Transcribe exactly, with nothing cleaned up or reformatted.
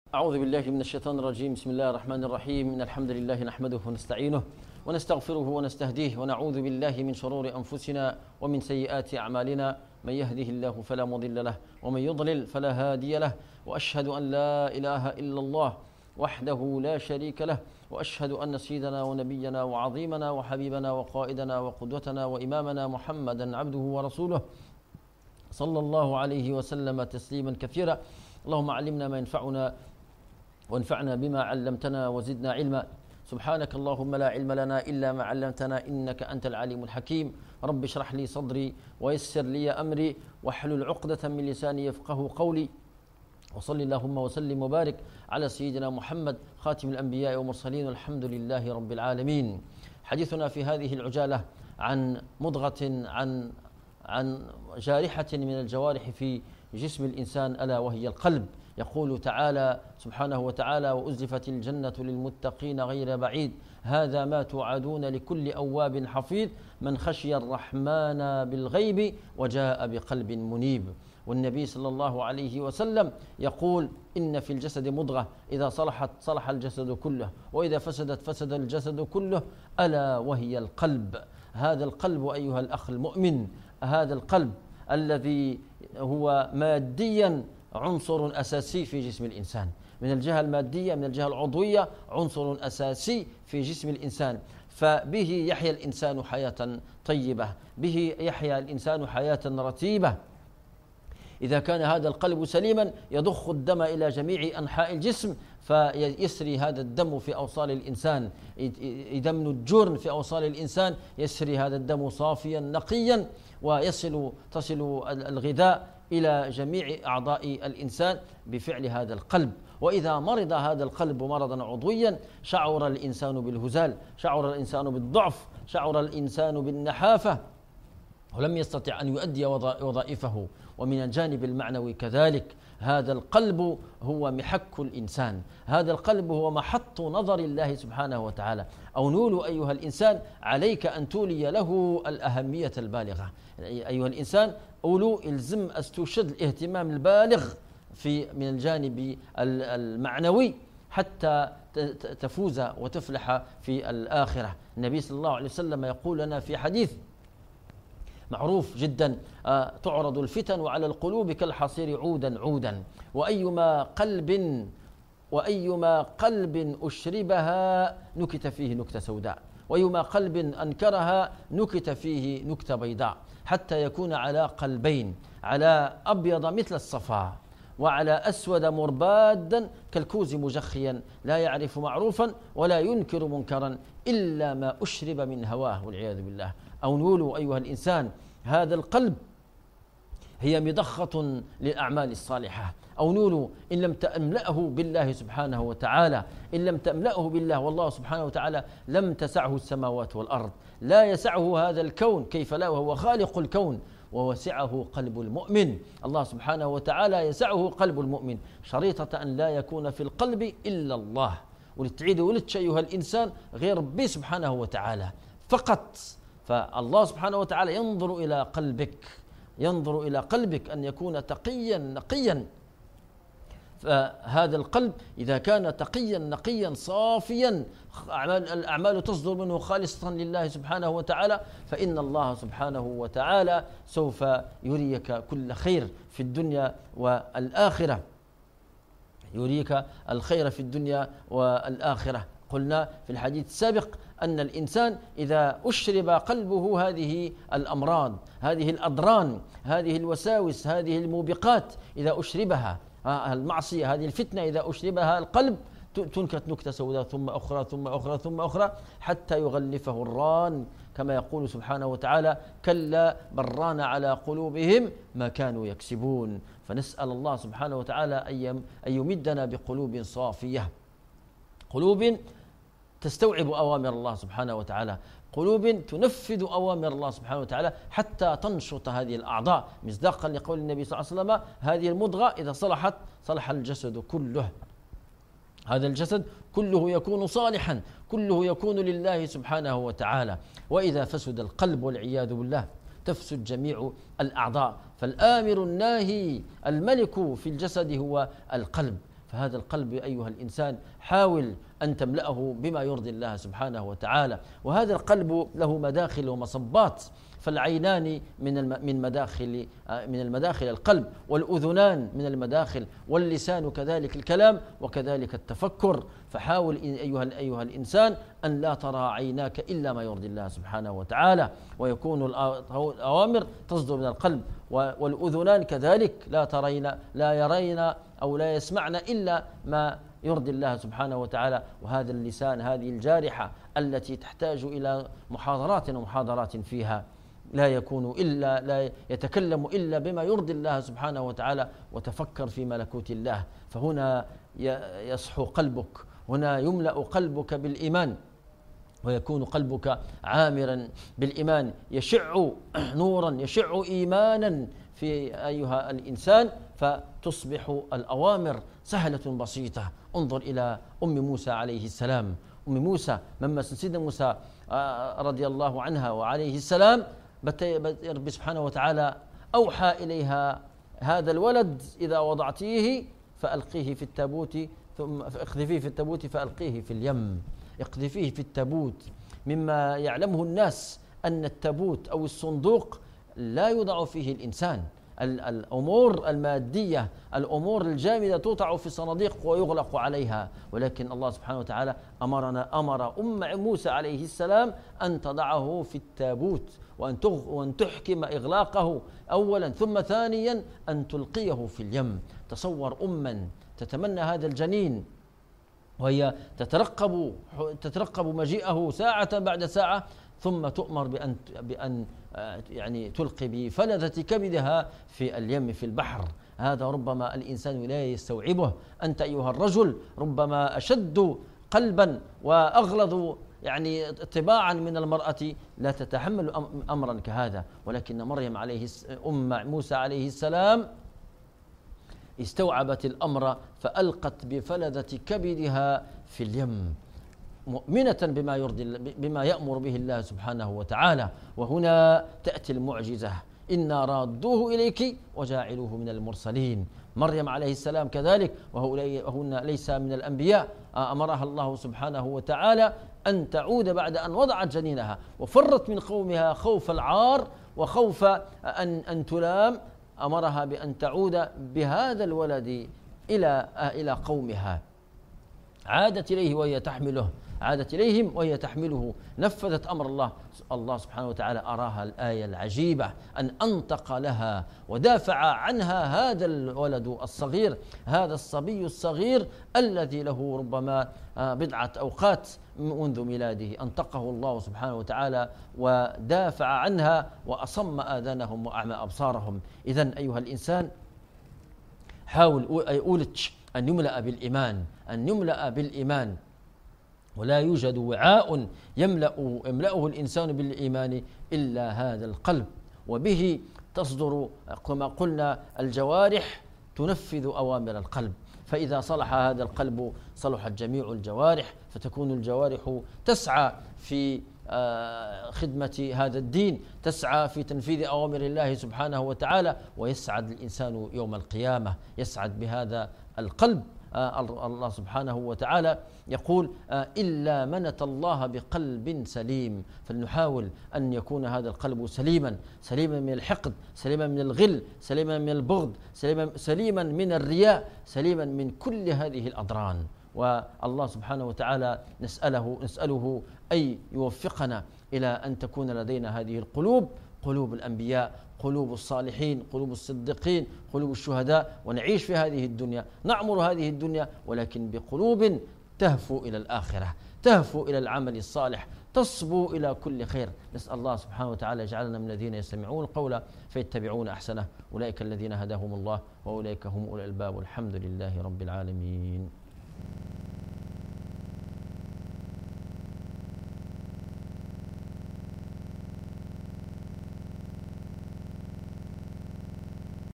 أعوذ بالله من الشيطان الرجيم. بسم الله الرحمن الرحيم. إن الحمد لله نحمده ونستعينه ونستغفره ونستهديه ونعوذ بالله من شرور أنفسنا ومن سيئات أعمالنا. من يهده الله فلا مضل له ومن يضلل فلا هادي له، وأشهد أن لا إله إلا الله وحده لا شريك له، وأشهد أن سيدنا ونبينا وعظيمنا وحبيبنا وقائدنا وقدوتنا وإمامنا محمدا عبده ورسوله صلى الله عليه وسلم تسليما كثيرا. اللهم علمنا ما ينفعنا وانفعنا بما علمتنا وزدنا علما. سبحانك اللهم لا علم لنا إلا ما علمتنا إنك أنت العليم الحكيم. رب اشرح لي صدري ويسر لي أمري واحلل عقدة من لساني يفقه قولي. وصل اللهم وسلم وبارك على سيدنا محمد خاتم الأنبياء والمرسلين، والحمد لله رب العالمين. حديثنا في هذه العجالة عن مضغة، عن عن جارحة من الجوارح في جسم الإنسان، ألا وهي القلب. يقول تعالى سبحانه وتعالى: وأزلفت الجنة للمتقين غير بعيد هذا ما توعدون لكل أواب حفيظ من خشي الرحمن بالغيب وجاء بقلب منيب. والنبي صلى الله عليه وسلم يقول: إن في الجسد مضغة إذا صلحت صلح الجسد كله، وإذا فسدت فسد الجسد كله، ألا وهي القلب. هذا القلب أيها الأخ المؤمن، هذا القلب الذي هو ماديا عنصر أساسي في جسم الإنسان، من الجهة المادية من الجهة العضوية عنصر أساسي في جسم الإنسان، فبه يحيا الإنسان حياة طيبة، به يحيا الإنسان حياة رتيبة. إذا كان هذا القلب سليما يضخ الدم إلى جميع أنحاء الجسم، فيسري هذا الدم في أوصال الإنسان، يدمن الجرن في أوصال الإنسان، يسري هذا الدم صافيا نقيا، ويصل تصل الغذاء إلى جميع أعضاء الإنسان بفعل هذا القلب. وإذا مرض هذا القلب مرضا عضويا شعر الإنسان بالهزال، شعر الإنسان بالضعف، شعر الإنسان بالنحافة، ولم يستطع أن يؤدي وظائفه. ومن الجانب المعنوي كذلك، هذا القلب هو محك الإنسان، هذا القلب هو محط نظر الله سبحانه وتعالى. أو نول أيها الإنسان عليك أن تولي له الأهمية البالغة. أيها الإنسان أولو إلزم أستشد الاهتمام البالغ في من الجانب المعنوي حتى تفوز وتفلح في الآخرة. النبي صلى الله عليه وسلم يقول لنا في حديث معروف جدا: تعرض الفتن على القلوب كالحصير عودا عودا، وأيما قلب وأيما قلب أشربها نكت فيه نكتة سوداء، وأيما قلب أنكرها نكت فيه نكتة بيضاء، حتى يكون على قلبين، على أبيض مثل الصفا وعلى أسود مربادا كالكوز مجخيا، لا يعرف معروفا ولا ينكر منكرا إلا ما أشرب من هواه والعياذ بالله. أو نولوا أيها الإنسان هذا القلب هي مضخة للأعمال الصالحة. أو نولوا إن لم تملأه بالله سبحانه وتعالى، إن لم تملأه بالله والله سبحانه وتعالى لم تسعه السماوات والأرض، لا يسعه هذا الكون، كيف لا وهو خالق الكون. ووسعه قلب المؤمن، الله سبحانه وتعالى يسعه قلب المؤمن، شريطة أن لا يكون في القلب إلا الله. ولتعيد ولدش أيها الإنسان غير ربي سبحانه وتعالى فقط. فالله سبحانه وتعالى ينظر إلى قلبك، ينظر إلى قلبك أن يكون تقيا نقيا. فهذا القلب إذا كان تقيا نقيا صافيا، الأعمال تصدر منه خالصة لله سبحانه وتعالى، فإن الله سبحانه وتعالى سوف يريك كل خير في الدنيا والآخرة، يريك الخير في الدنيا والآخرة. قلنا في الحديث السابق أن الإنسان إذا أشرب قلبه هذه الأمراض، هذه الأضران، هذه الوساوس، هذه الموبقات، إذا أشربها المعصية، هذه الفتنة، إذا أشربها القلب تنكت نكتة سوداء ثم أخرى ثم أخرى ثم أخرى حتى يغلفه الران، كما يقول سبحانه وتعالى: كلا بل ران على قلوبهم ما كانوا يكسبون. فنسأل الله سبحانه وتعالى أن يمدنا بقلوب صافية، قلوب تستوعب أوامر الله سبحانه وتعالى، قلوب تنفذ أوامر الله سبحانه وتعالى حتى تنشط هذه الأعضاء، مصداقا لقول النبي صلى الله عليه وسلم: هذه المضغة إذا صلحت صلح الجسد كله. هذا الجسد كله يكون صالحا، كله يكون لله سبحانه وتعالى. وإذا فسد القلب والعياذ بالله تفسد جميع الأعضاء. فالآمر الناهي الملك في الجسد هو القلب، فهذا القلب أيها الإنسان حاول أن تملأه بما يرضي الله سبحانه وتعالى. وهذا القلب له مداخل ومصبات، فالعينان من من مداخل من المداخل القلب، والأذنان من المداخل، واللسان كذلك الكلام، وكذلك التفكر. فحاول أيها أيها الإنسان أن لا ترى عيناك إلا ما يرضي الله سبحانه وتعالى، ويكون الأوامر تصدر من القلب، والأذنان كذلك لا ترين لا يرين أو لا يسمعن إلا ما يرضي الله سبحانه وتعالى. وهذا اللسان، هذه الجارحة التي تحتاج إلى محاضرات ومحاضرات فيها، لا يكون إلا لا يتكلم إلا بما يرضي الله سبحانه وتعالى. وتفكر في ملكوت الله، فهنا يصحو قلبك، هنا يملأ قلبك بالإيمان، ويكون قلبك عامرا بالإيمان، يشع نورا، يشع إيمانا في أيها الإنسان، فتصبح الأوامر سهلة بسيطة. انظر إلى أم موسى عليه السلام. أم موسى مما سيدنا موسى رضي الله عنها وعليه السلام، رب سبحانه وتعالى أوحى إليها: هذا الولد إذا وضعتيه فألقيه في التابوت، ثم اقذفيه في التابوت فألقيه في اليم. اقذفيه في التابوت. مما يعلمه الناس أن التابوت أو الصندوق لا يوضع فيه الإنسان. الأمور المادية، الأمور الجامدة توضع في صناديق ويغلق عليها، ولكن الله سبحانه وتعالى أمرنا أمر أم موسى عليه السلام أن تضعه في التابوت، وأن وأن تحكم إغلاقه أولا، ثم ثانيا أن تلقيه في اليم. تصور أما تتمنى هذا الجنين وهي تترقب تترقب مجيئه ساعة بعد ساعة، ثم تؤمر بأن بأن يعني تلقي بفلذة كبدها في اليم في البحر. هذا ربما الإنسان لا يستوعبه. أنت أيها الرجل ربما أشد قلبا وأغلظ يعني طباعا من المرأة لا تتحمل أمرا كهذا، ولكن مريم عليه أم موسى عليه السلام استوعبت الأمر فألقت بفلذة كبدها في اليم، مؤمنة بما يرضي بما يأمر به الله سبحانه وتعالى. وهنا تأتي المعجزة: إنا رادوه إليك وجاعلوه من المرسلين. مريم عليه السلام كذلك، وهن ليس من الأنبياء، أمرها الله سبحانه وتعالى أن تعود بعد أن وضعت جنينها وفرت من قومها خوف العار وخوف أن أن تلام. أمرها بأن تعود بهذا الولد إلى إلى قومها. عادت إليه وهي تحمله، عادت إليهم وهي تحمله، نفذت أمر الله. الله سبحانه وتعالى أراها الآية العجيبة أن أنطق لها ودافع عنها هذا الولد الصغير، هذا الصبي الصغير الذي له ربما بضعة أوقات منذ ميلاده. أنطقه الله سبحانه وتعالى ودافع عنها وأصم آذانهم وأعمى أبصارهم. إذن أيها الإنسان حاول أولتش أن يملأ بالإيمان، أن يملأ بالإيمان. ولا يوجد وعاء يملأ يملأه الإنسان بالإيمان إلا هذا القلب، وبه تصدر كما قلنا الجوارح تنفذ أوامر القلب. فإذا صلح هذا القلب صلحت جميع الجوارح، فتكون الجوارح تسعى في خدمة هذا الدين، تسعى في تنفيذ أوامر الله سبحانه وتعالى، ويسعد الإنسان يوم القيامة، يسعد بهذا القلب. الله سبحانه وتعالى يقول: إلا من أتى الله بقلب سليم. فلنحاول أن يكون هذا القلب سليما، سليما من الحقد، سليما من الغل، سليما من البغض، سليما, سليما من الرياء، سليما من كل هذه الأضران. والله سبحانه وتعالى نسأله نسأله أن يوفقنا إلى أن تكون لدينا هذه القلوب، قلوب الأنبياء، قلوب الصالحين، قلوب الصديقين، قلوب الشهداء، ونعيش في هذه الدنيا، نعمر هذه الدنيا، ولكن بقلوب تهفو إلى الآخرة، تهفو إلى العمل الصالح، تصبو إلى كل خير. نسأل الله سبحانه وتعالى يجعلنا من الذين يستمعون القول فيتبعون أحسنه، أولئك الذين هداهم الله وأولئك هم أولو الألباب، والحمد لله رب العالمين.